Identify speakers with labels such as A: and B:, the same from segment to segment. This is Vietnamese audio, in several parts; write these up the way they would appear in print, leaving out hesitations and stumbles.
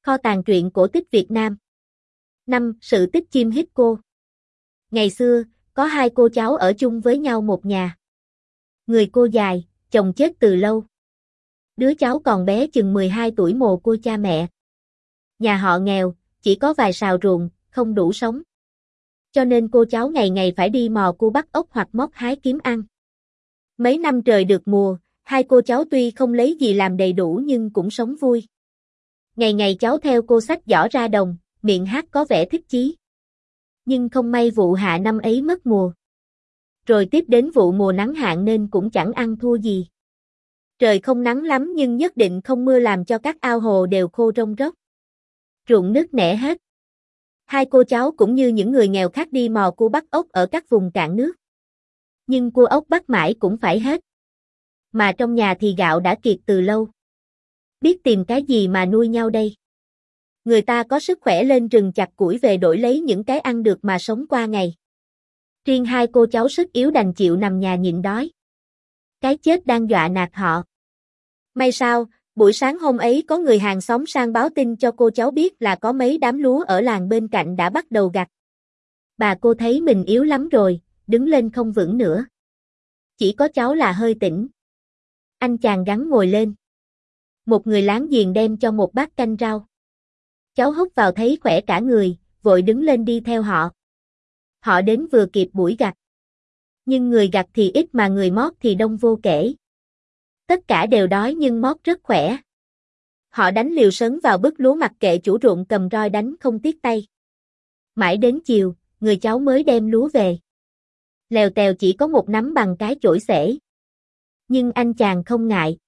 A: Kho tàng truyện cổ tích Việt Nam. 5. Sự tích chim Hippo. Ngày xưa, có hai cô cháu ở chung với nhau một nhà. Người cô dài, chồng chết từ lâu. Đứa cháu còn bé chừng 12 tuổi mồ côi cha mẹ. Nhà họ nghèo, chỉ có vài sào ruộng, không đủ sống. Cho nên cô cháu ngày ngày phải đi mò cua bắt ốc hoặc móc hái kiếm ăn. Mấy năm trời được mùa, hai cô cháu tuy không lấy gì làm đầy đủ nhưng cũng sống vui. Ngày ngày cháu theo cô xách giỏ ra đồng, miệng hát có vẻ thích chí. Nhưng không may vụ hạ năm ấy mất mùa. Rồi tiếp đến vụ mùa nắng hạn nên cũng chẳng ăn thua gì. Trời không nắng lắm nhưng nhất định không mưa làm cho các ao hồ đều khô rông rốc. Ruộng nứt nẻ hết. Hai cô cháu cũng như những người nghèo khác đi mò cua bắt ốc ở các vùng cạn nước. Nhưng cua ốc bắt mãi cũng phải hết. Mà trong nhà thì gạo đã kiệt từ lâu. Biết tìm cái gì mà nuôi nhau đây? Người ta có sức khỏe lên rừng chặt củi về đổi lấy những cái ăn được mà sống qua ngày. Riêng hai cô cháu sức yếu đành chịu nằm nhà nhịn đói. Cái chết đang dọa nạt họ. May sao, buổi sáng hôm ấy có người hàng xóm sang báo tin cho cô cháu biết là có mấy đám lúa ở làng bên cạnh đã bắt đầu gặt. Bà cô thấy mình yếu lắm rồi, đứng lên không vững nữa. Chỉ có cháu là hơi tỉnh. Anh chàng gắng ngồi lên. Một người láng giềng đem cho một bát canh rau. Cháu húp vào thấy khỏe cả người, vội đứng lên đi theo họ. Họ đến vừa kịp buổi gặt. Nhưng người gặt thì ít mà người mót thì đông vô kể. Tất cả đều đói nhưng mót rất khỏe. Họ đánh liều sấn vào bức lúa mặc kệ chủ ruộng cầm roi đánh không tiếc tay. Mãi đến chiều, người cháu mới đem lúa về. Lèo tèo chỉ có một nắm bằng cái chổi xể. Nhưng anh chàng không ngại.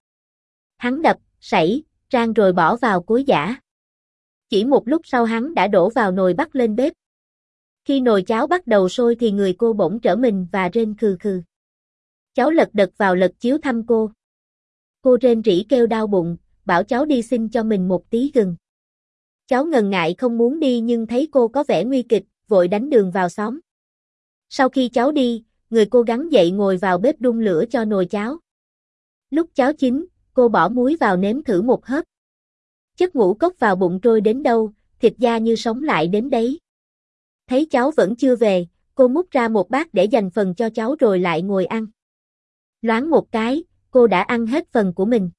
A: Hắn đập, sảy, rang rồi bỏ vào cối giã. Chỉ một lúc sau hắn đã đổ vào nồi bắt lên bếp. Khi nồi cháo bắt đầu sôi thì người cô bỗng trở mình và rên khừ khừ. Cháu lật đật vào lật chiếu thăm cô. Cô rên rỉ kêu đau bụng, bảo cháu đi xin cho mình một tí gừng. Cháu ngần ngại không muốn đi nhưng thấy cô có vẻ nguy kịch, vội đánh đường vào xóm. Sau khi cháu đi, người cô gắng dậy ngồi vào bếp đun lửa cho nồi cháo. Lúc cháo chín, cô bỏ muối vào nếm thử một hớp. Chất ngũ cốc vào bụng trôi đến đâu, thịt da như sống lại đến đấy. Thấy cháu vẫn chưa về, cô múc ra một bát để dành phần cho cháu rồi lại ngồi ăn. Loáng một cái, cô đã ăn hết phần của mình.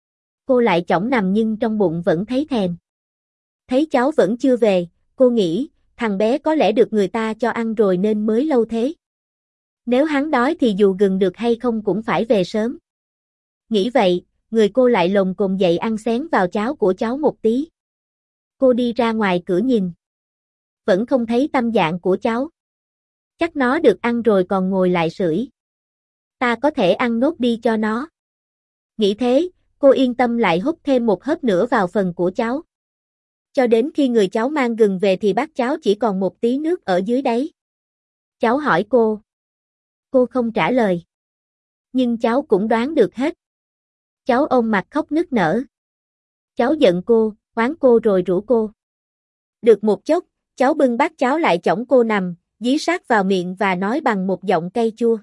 A: Cô lại chõng nằm nhưng trong bụng vẫn thấy thèm. Thấy cháu vẫn chưa về, cô nghĩ, thằng bé có lẽ được người ta cho ăn rồi nên mới lâu thế. Nếu hắn đói thì dù gừng được hay không cũng phải về sớm. Nghĩ vậy, người cô lại lồm cồm dậy ăn xén vào cháo của cháu một tí. Cô đi ra ngoài cửa nhìn. Vẫn không thấy tâm dạng của cháu. Chắc nó được ăn rồi còn ngồi lại sưởi. Ta có thể ăn nốt đi cho nó. Nghĩ thế, cô yên tâm lại húp thêm một hớp nữa vào phần của cháu. Cho đến khi người cháu mang gừng về thì bát cháo chỉ còn một tí nước ở dưới đáy. Cháu hỏi cô. Cô không trả lời. Nhưng cháu cũng đoán được hết. Cháu ôm mặt khóc nức nở. Cháu giận cô, oán cô rồi rủ cô. Được một chốc, cháu bưng bát cháo lại chõng cô nằm, dí sát vào miệng và nói bằng một giọng cay chua.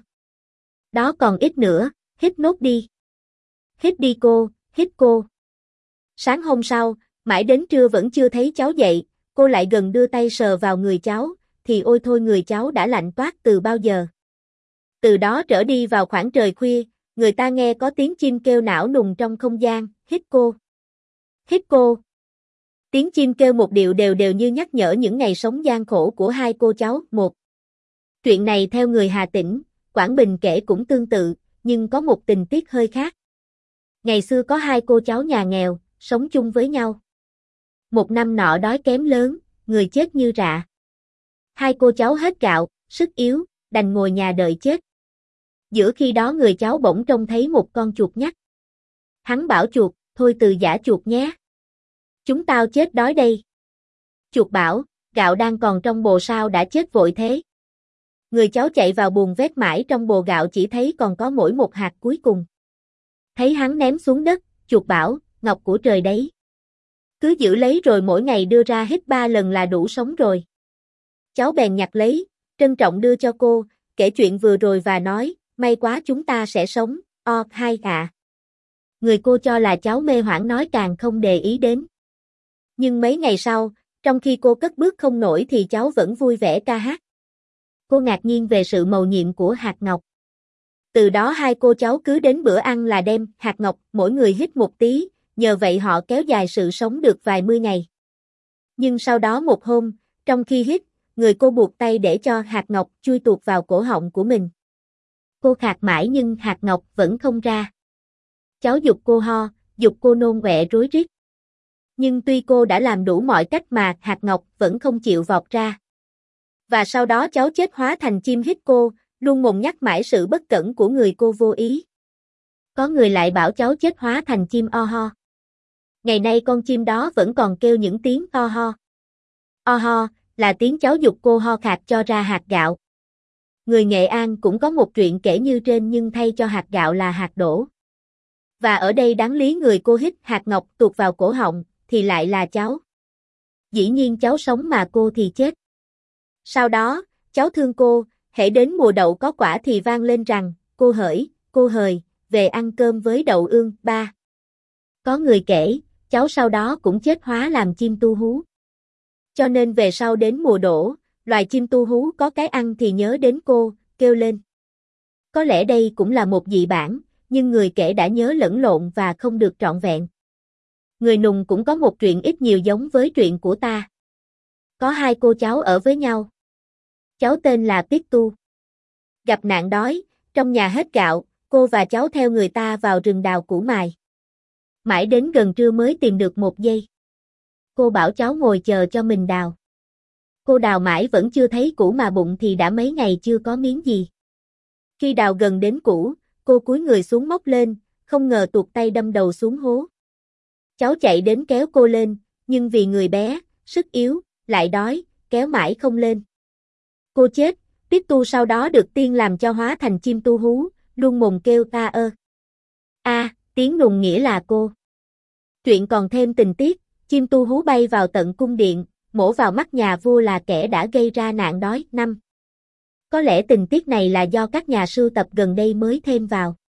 A: Đó còn ít nữa, hít nốt đi. Hít đi cô, hít cô. Sáng hôm sau, mãi đến trưa vẫn chưa thấy cháu dậy, cô lại gần đưa tay sờ vào người cháu, thì ôi thôi người cháu đã lạnh toát từ bao giờ. Từ đó trở đi vào khoảng trời khuya, người ta nghe có tiếng chim kêu não nùng trong không gian, hít cô. Hít cô. Tiếng chim kêu một điệu đều đều như nhắc nhở những ngày sống gian khổ của hai cô cháu. Một. Chuyện này theo người Hà Tĩnh, Quảng Bình kể cũng tương tự, nhưng có một tình tiết hơi khác. Ngày xưa có hai cô cháu nhà nghèo, sống chung với nhau. Một năm nọ đói kém lớn, người chết như rạ. Hai cô cháu hết gạo, sức yếu, đành ngồi nhà đợi chết. Giữa khi đó người cháu bỗng trông thấy một con chuột nhắt. Hắn bảo chuột, thôi từ giã chuột nhé. Chúng tao chết đói đây. Chuột bảo, gạo đang còn trong bồ sao đã chết vội thế. Người cháu chạy vào buồng vét mãi trong bồ gạo chỉ thấy còn có mỗi một hạt cuối cùng. Thấy hắn ném xuống đất, chuột bảo, ngọc của trời đấy. Cứ giữ lấy rồi mỗi ngày đưa ra hít 3 lần là đủ sống rồi. Cháu bèn nhặt lấy, trân trọng đưa cho cô, kể chuyện vừa rồi và nói, may quá chúng ta sẽ sống, hai ạ. Người cô cho là cháu mê hoảng nói càng không để ý đến. Nhưng mấy ngày sau, trong khi cô cất bước không nổi thì cháu vẫn vui vẻ ca hát. Cô ngạc nhiên về sự mầu nhiệm của hạt ngọc. Từ đó hai cô cháu cứ đến bữa ăn là đem hạt ngọc mỗi người hít một tí, nhờ vậy họ kéo dài sự sống được vài mươi ngày. Nhưng sau đó một hôm, trong khi hít, người cô buộc tay để cho hạt ngọc chui tuột vào cổ họng của mình. Cô khạc mãi nhưng hạt ngọc vẫn không ra. Cháu giục cô ho, giục cô nôn ọe rối rít. Nhưng tuy cô đã làm đủ mọi cách mà hạt ngọc vẫn không chịu vọt ra. Và sau đó cháu chết hóa thành chim hít cô, luôn mồm nhắc mãi sự bất cẩn của người cô vô ý. Có người lại bảo cháu chết hóa thành chim o ho. Ngày nay con chim đó vẫn còn kêu những tiếng o ho. O ho là tiếng cháu giục cô ho khạc cho ra hạt gạo. Người Nghệ An cũng có một chuyện kể như trên nhưng thay cho hạt gạo là hạt đổ. Và ở đây đáng lý người cô hít hạt ngọc tuột vào cổ họng, thì lại là cháu. Dĩ nhiên cháu sống mà cô thì chết. Sau đó, cháu thương cô, hễ đến mùa đậu có quả thì vang lên rằng, cô hỡi, cô hời, về ăn cơm với đậu ương, ba. Có người kể, cháu sau đó cũng chết hóa làm chim tu hú. Cho nên về sau đến mùa đổ, loài chim tu hú có cái ăn thì nhớ đến cô, kêu lên. Có lẽ đây cũng là một dị bản, nhưng người kể đã nhớ lẫn lộn và không được trọn vẹn. Người Nùng cũng có một chuyện ít nhiều giống với chuyện của ta. Có hai cô cháu ở với nhau. Cháu tên là Piết Tu. Gặp nạn đói, trong nhà hết gạo, cô và cháu theo người ta vào rừng đào củ mài. Mãi đến gần trưa mới tìm được một dây. Cô bảo cháu ngồi chờ cho mình đào. Cô đào mãi vẫn chưa thấy củ mà bụng thì đã mấy ngày chưa có miếng gì. Khi đào gần đến củ, cô cúi người xuống móc lên, không ngờ tuột tay đâm đầu xuống hố. Cháu chạy đến kéo cô lên, nhưng vì người bé, sức yếu, lại đói, kéo mãi không lên. Cô chết, Piết Tu sau đó được tiên làm cho hóa thành chim tu hú, luôn mồm kêu ta ơ. Tiếng Nùng nghĩa là cô. Chuyện còn thêm tình tiết, chim tu hú bay vào tận cung điện, mổ vào mắt nhà vua là kẻ đã gây ra nạn đói. 5. Có lẽ tình tiết này là do các nhà sưu tập gần đây mới thêm vào.